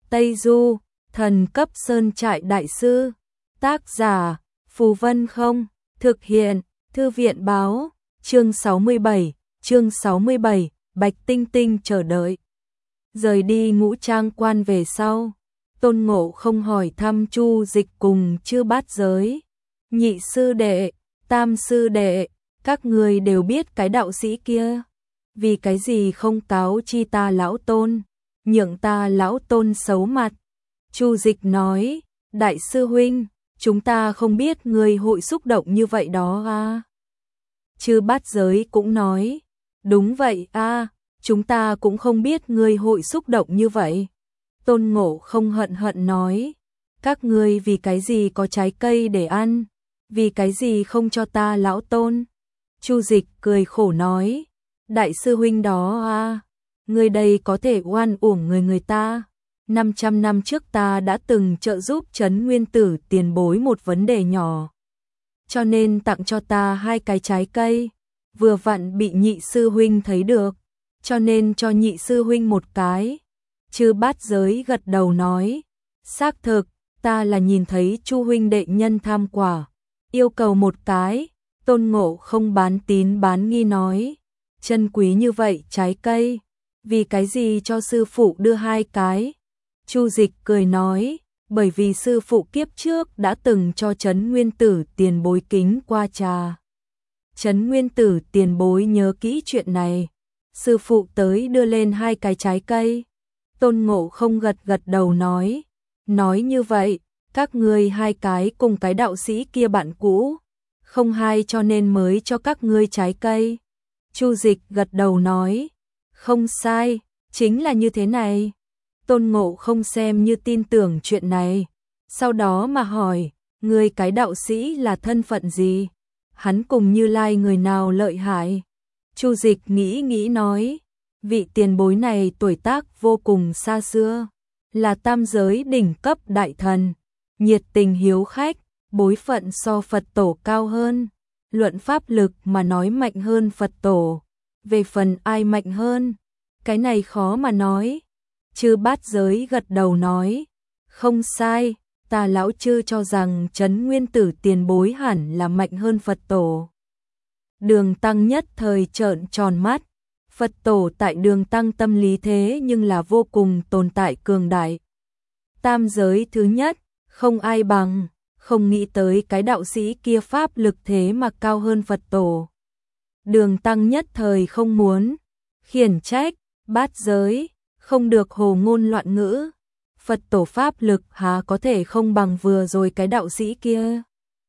Tây Du, thần cấp sơn trại đại sư. Tác giả, Phù Vân Không, thực hiện, Thư viện báo, chương 67, Bạch Tinh Tinh chờ đợi. Rời đi Ngũ Trang Quan về sau, Tôn Ngộ không hỏi thăm Chu Dịch cùng Chư Bát Giới. Nhị sư đệ, tam sư đệ, các người đều biết cái đạo sĩ kia, vì cái gì không cáo chi ta lão tôn, nhượng ta lão tôn xấu mặt. Chu Dịch nói, đại sư huynh, chúng ta không biết người hội xúc động như vậy đó à. Chư Bát Giới cũng nói, đúng vậy à, chúng ta cũng không biết người hội xúc động như vậy. Tôn Ngộ không hận hận nói, các ngươi vì cái gì có trái cây để ăn, vì cái gì không cho ta lão tôn. Chu Dịch cười khổ nói, đại sư huynh đó à, người đây có thể oan uổng người ta. 500 năm trước ta đã từng trợ giúp Trấn Nguyên Tử tiền bối một vấn đề nhỏ, cho nên tặng cho ta 2 cái trái cây, vừa vặn bị nhị sư huynh thấy được, cho nên cho nhị sư huynh 1 cái. Chư Bát Giới gật đầu nói, xác thực, ta là nhìn thấy Chu huynh đệ nhân tham quả, yêu cầu 1 cái. Tôn Ngộ không bán tín bán nghi nói, chân quý như vậy trái cây, vì cái gì cho sư phụ đưa 2 cái? Chu Dịch cười nói, bởi vì sư phụ kiếp trước đã từng cho Trấn Nguyên Tử tiền bối kính qua trà. Trấn Nguyên Tử tiền bối nhớ kỹ chuyện này, sư phụ tới đưa lên 2 cái trái cây. Tôn Ngộ không gật đầu nói như vậy, các ngươi 2 cái cùng cái đạo sĩ kia bạn cũ, không hay cho nên mới cho các ngươi trái cây. Chu Dịch gật đầu nói, không sai, chính là như thế này. Tôn Ngộ không xem như tin tưởng chuyện này, sau đó mà hỏi, ngươi cái đạo sĩ là thân phận gì? Hắn cùng Như Lai người nào lợi hại? Chu Dịch nghĩ nói, vị tiền bối này tuổi tác vô cùng xa xưa, là tam giới đỉnh cấp đại thần, nhiệt tình hiếu khách, bối phận so Phật tổ cao hơn, luận pháp lực mà nói mạnh hơn Phật tổ, về phần ai mạnh hơn, cái này khó mà nói. Chư Bát Giới gật đầu nói, không sai, ta lão chư cho rằng Trấn Nguyên Tử tiền bối hẳn là mạnh hơn Phật tổ. Đường Tăng nhất thời trợn tròn mắt, Phật tổ tại Đường Tăng tâm lý thế nhưng là vô cùng tồn tại cường đại. Tam giới thứ nhất, không ai bằng, không nghĩ tới cái đạo sĩ kia pháp lực thế mà cao hơn Phật tổ. Đường Tăng nhất thời không muốn khiển trách, Bát Giới, không được hồ ngôn loạn ngữ, Phật tổ pháp lực há có thể không bằng vừa rồi cái đạo sĩ kia.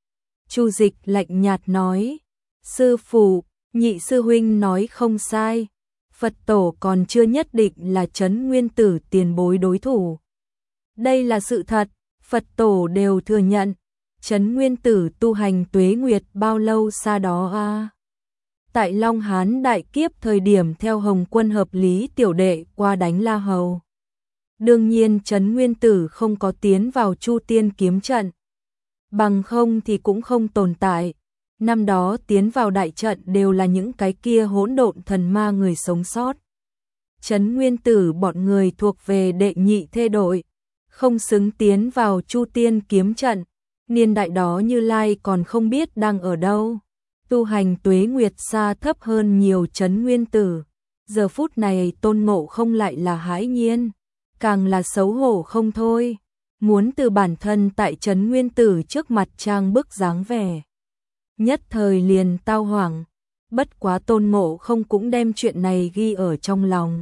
Chu Dịch lạnh nhạt nói, sư phụ, nhị sư huynh nói không sai, Phật tổ còn chưa nhất định là Trấn Nguyên Tử tiền bối đối thủ. Đây là sự thật, Phật tổ đều thừa nhận, Trấn Nguyên Tử tu hành tuế nguyệt bao lâu xa đó à? Tại Long Hán đại kiếp thời điểm theo Hồng Quân hợp lý tiểu đệ qua đánh La Hầu. Đương nhiên Trấn Nguyên Tử không có tiến vào Chu Tiên kiếm trận, bằng không thì cũng không tồn tại. Năm đó tiến vào đại trận đều là những cái kia hỗn độn thần ma người sống sót. Trấn Nguyên Tử bọn người thuộc về đệ nhị thê đội, không xứng tiến vào Chu Tiên kiếm trận. Niên đại đó Như Lai còn không biết đang ở đâu, tu hành tuế nguyệt xa thấp hơn nhiều Trấn Nguyên Tử. Giờ phút này Tôn Ngộ không lại là hãi nhiên, càng là xấu hổ không thôi, muốn từ bản thân tại Trấn Nguyên Tử trước mặt trang bức dáng vẻ. Nhất thời liền tao hoảng, bất quá Tôn Ngộ không cũng đem chuyện này ghi ở trong lòng.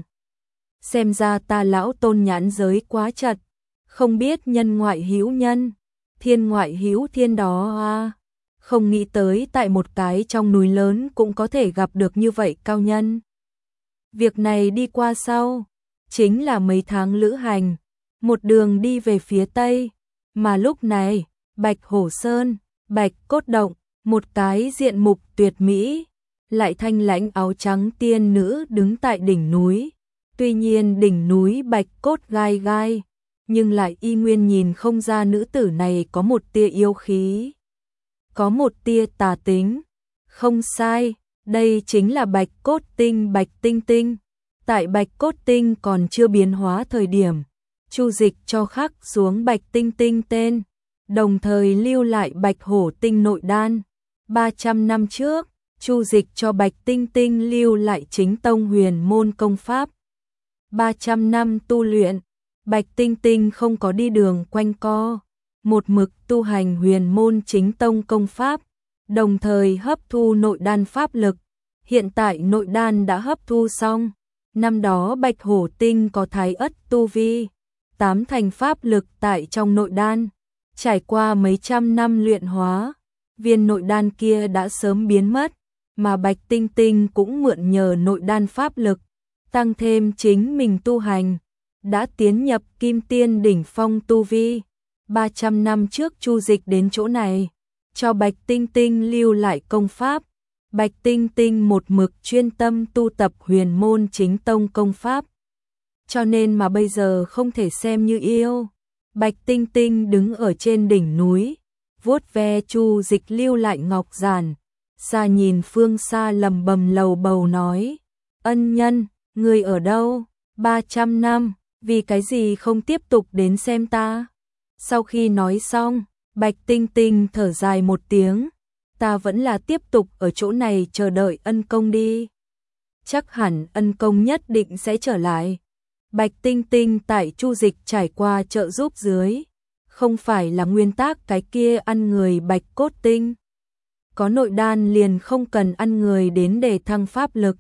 Xem ra ta lão Tôn nhãn giới quá chật, không biết nhân ngoại hữu nhân, thiên ngoại hữu thiên đó à. Không nghĩ tới tại một cái trong núi lớn cũng có thể gặp được như vậy cao nhân. Việc này đi qua sau, chính là mấy tháng lữ hành, một đường đi về phía Tây, mà lúc này, Bạch Hổ Sơn, Bạch Cốt Động, một cái diện mục tuyệt mỹ, lại thanh lãnh áo trắng tiên nữ đứng tại đỉnh núi. Tuy nhiên đỉnh núi bạch cốt gai gai, nhưng lại y nguyên nhìn không ra nữ tử này có một tia yêu khí, có một tia tà tính. Không sai, đây chính là Bạch Cốt Tinh Bạch Tinh Tinh. Tại Bạch Cốt Tinh còn chưa biến hóa thời điểm, Chu Dịch cho khắc xuống Bạch Tinh Tinh tên, đồng thời lưu lại Bạch Hổ Tinh nội đan. 300 năm trước, Chu Dịch cho Bạch Tinh Tinh lưu lại Chính Tông Huyền môn công pháp. 300 năm tu luyện, Bạch Tinh Tinh không có đi đường quanh co, một mực tu hành huyền môn Chính Tông công pháp, đồng thời hấp thu nội đan pháp lực. Hiện tại nội đan đã hấp thu xong. Năm đó Bạch Hổ Tinh có thái ất tu vi, 8 thành pháp lực tại trong nội đan. Trải qua mấy trăm năm luyện hóa, viên nội đan kia đã sớm biến mất, mà Bạch Tinh Tinh cũng mượn nhờ nội đan pháp lực, tăng thêm chính mình tu hành, đã tiến nhập Kim Tiên đỉnh phong tu vi. 300 năm trước Chu Dịch đến chỗ này, cho Bạch Tinh Tinh lưu lại công pháp. Bạch Tinh Tinh một mực chuyên tâm tu tập huyền môn Chính Tông công pháp, cho nên mà bây giờ không thể xem như yêu. Bạch Tinh Tinh đứng ở trên đỉnh núi, vuốt ve Chu Dịch lưu lại ngọc giản, xa nhìn phương xa lầm bầm lầu bầu nói: ân nhân, người ở đâu? 300 năm, vì cái gì không tiếp tục đến xem ta? Sau khi nói xong, Bạch Tinh Tinh thở dài một tiếng, ta vẫn là tiếp tục ở chỗ này chờ đợi ân công đi. Chắc hẳn ân công nhất định sẽ trở lại. Bạch Tinh Tinh tại Chu Dịch trải qua trợ giúp dưới, không phải là nguyên tắc cái kia ăn người bạch cốt tinh. Có nội đan liền không cần ăn người đến để thăng pháp lực.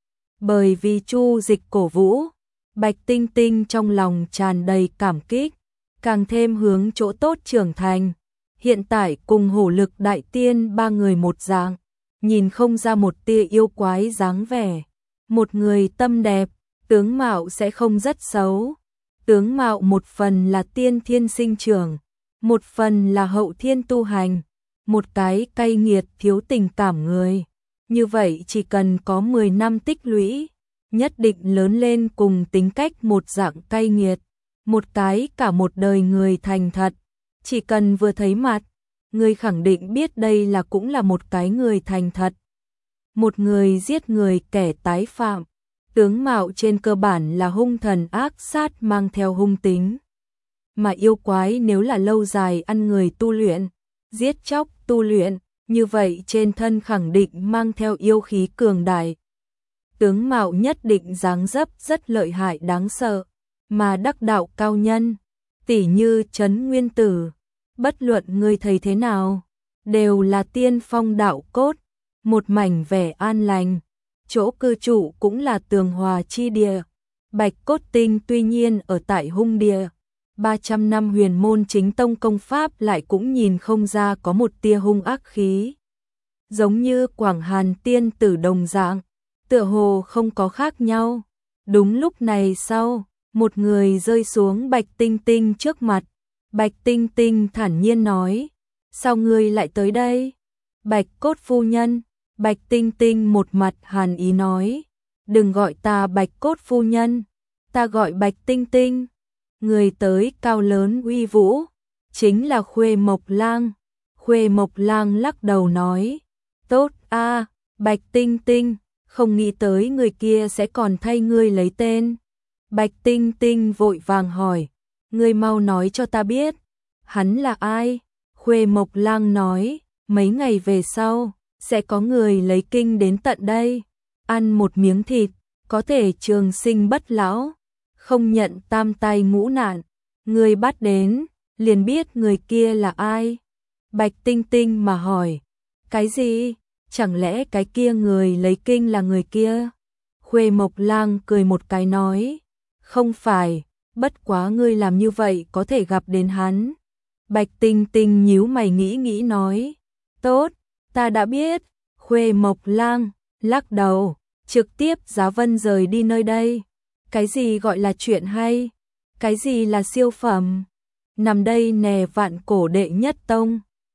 Bởi vì Chu Dịch cổ vũ, Bạch Tinh Tinh trong lòng tràn đầy cảm kích, càng thêm hướng chỗ tốt trưởng thành. Hiện tại cùng Hổ Lực Đại Tiên ba người một dạng, nhìn không ra một tia yêu quái dáng vẻ. Một người tâm đẹp, tướng mạo sẽ không rất xấu. Tướng mạo một phần là tiên thiên sinh trưởng, một phần là hậu thiên tu hành. Một cái cay nghiệt thiếu tình cảm người. Như vậy chỉ cần có 10 năm tích lũy, nhất định lớn lên cùng tính cách một dạng cay nghiệt. Một cái cả một đời người thành thật, chỉ cần vừa thấy mặt, người khẳng định biết đây là cũng là một cái người thành thật. Một người giết người kẻ tái phạm, tướng mạo trên cơ bản là hung thần ác sát mang theo hung tính. Mà yêu quái nếu là lâu dài ăn người tu luyện, giết chóc tu luyện, như vậy trên thân khẳng định mang theo yêu khí cường đại. Tướng mạo nhất định dáng dấp rất lợi hại đáng sợ, mà đắc đạo cao nhân, tỉ như Trấn Nguyên Tử, bất luận người thấy thế nào, đều là tiên phong đạo cốt, một mảnh vẻ an lành, chỗ cư trụ cũng là tường hòa chi địa. Bạch cốt tinh tuy nhiên ở tại hung địa, 300 năm huyền môn Chính Tông công pháp lại cũng nhìn không ra có một tia hung ác khí. Giống như Quảng Hàn tiên tử đồng dạng, tựa hồ không có khác nhau. Đúng lúc này sau, một người rơi xuống Bạch Tinh Tinh trước mặt. Bạch Tinh Tinh thản nhiên nói: sao ngươi lại tới đây? Bạch cốt phu nhân. Bạch Tinh Tinh một mặt hàn ý nói: đừng gọi ta Bạch cốt phu nhân, ta gọi Bạch Tinh Tinh. Người tới cao lớn uy vũ, chính là Khuê Mộc Lang. Khuê Mộc Lang lắc đầu nói: tốt a, Bạch Tinh Tinh, không nghĩ tới người kia sẽ còn thay ngươi lấy tên. Bạch Tinh Tinh vội vàng hỏi: ngươi mau nói cho ta biết, hắn là ai? Khuê Mộc Lang nói: mấy ngày về sau, sẽ có người lấy kinh đến tận đây, ăn một miếng thịt, có thể trường sinh bất lão, không nhận tam tai ngũ nạn. Người bắt đến, liền biết người kia là ai. Bạch Tinh Tinh mà hỏi: cái gì? Chẳng lẽ cái kia người lấy kinh là người kia? Khuê Mộc Lang cười một cái nói: không phải, bất quá ngươi làm như vậy có thể gặp đến hắn. Bạch Tinh Tinh nhíu mày nghĩ nói: tốt, ta đã biết. Khuê Mộc Lang lắc đầu, trực tiếp giá vân rời đi nơi đây. Cái gì gọi là chuyện hay? Cái gì là siêu phẩm? Nằm đây nè vạn cổ đệ nhất tông.